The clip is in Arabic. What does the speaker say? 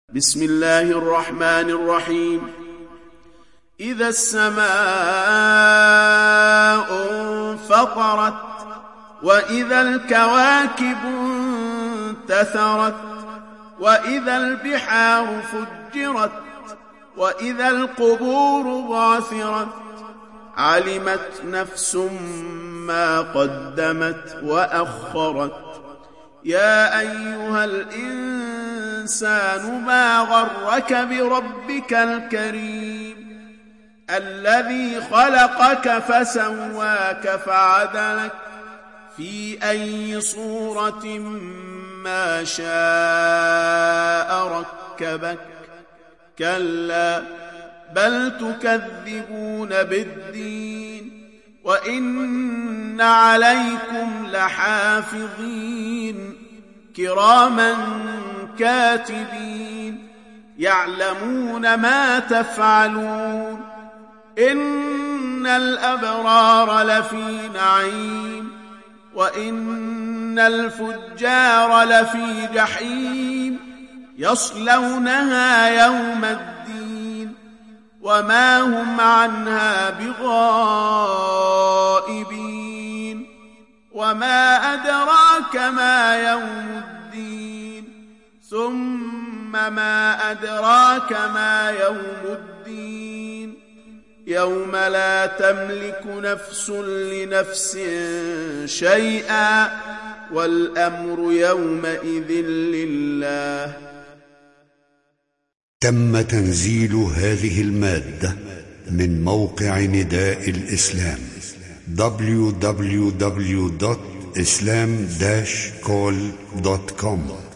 بسم الله الرحمن الرحيم. إذا السماء انفطرت وإذا الكواكب انتثرت وإذا البحار فجرت وإذا القبور بعثرت علمت نفس ما قدمت وأخرت. يا أيها الإنسان ما غرك بربك الكريم الذي خلقك فسواك فعدلك في أي صورة ما شاء ركبك. كلا بل تكذبون بالدين وإن عليكم لحافظين كراما كاتبين يعلمون ما تفعلون. إن الأبرار لفي نعيم وإن الفجار لفي جحيم يصلونها يوم الدين وما هم عنها بغائبين. وما أدراك ما يوم الدين ثم ما أدراك ما يوم الدين يوم لا تملك نفس لنفس شيئا والأمر يومئذ لله. تم تنزيل هذه المادة من موقع نداء الإسلام www.islam-call.com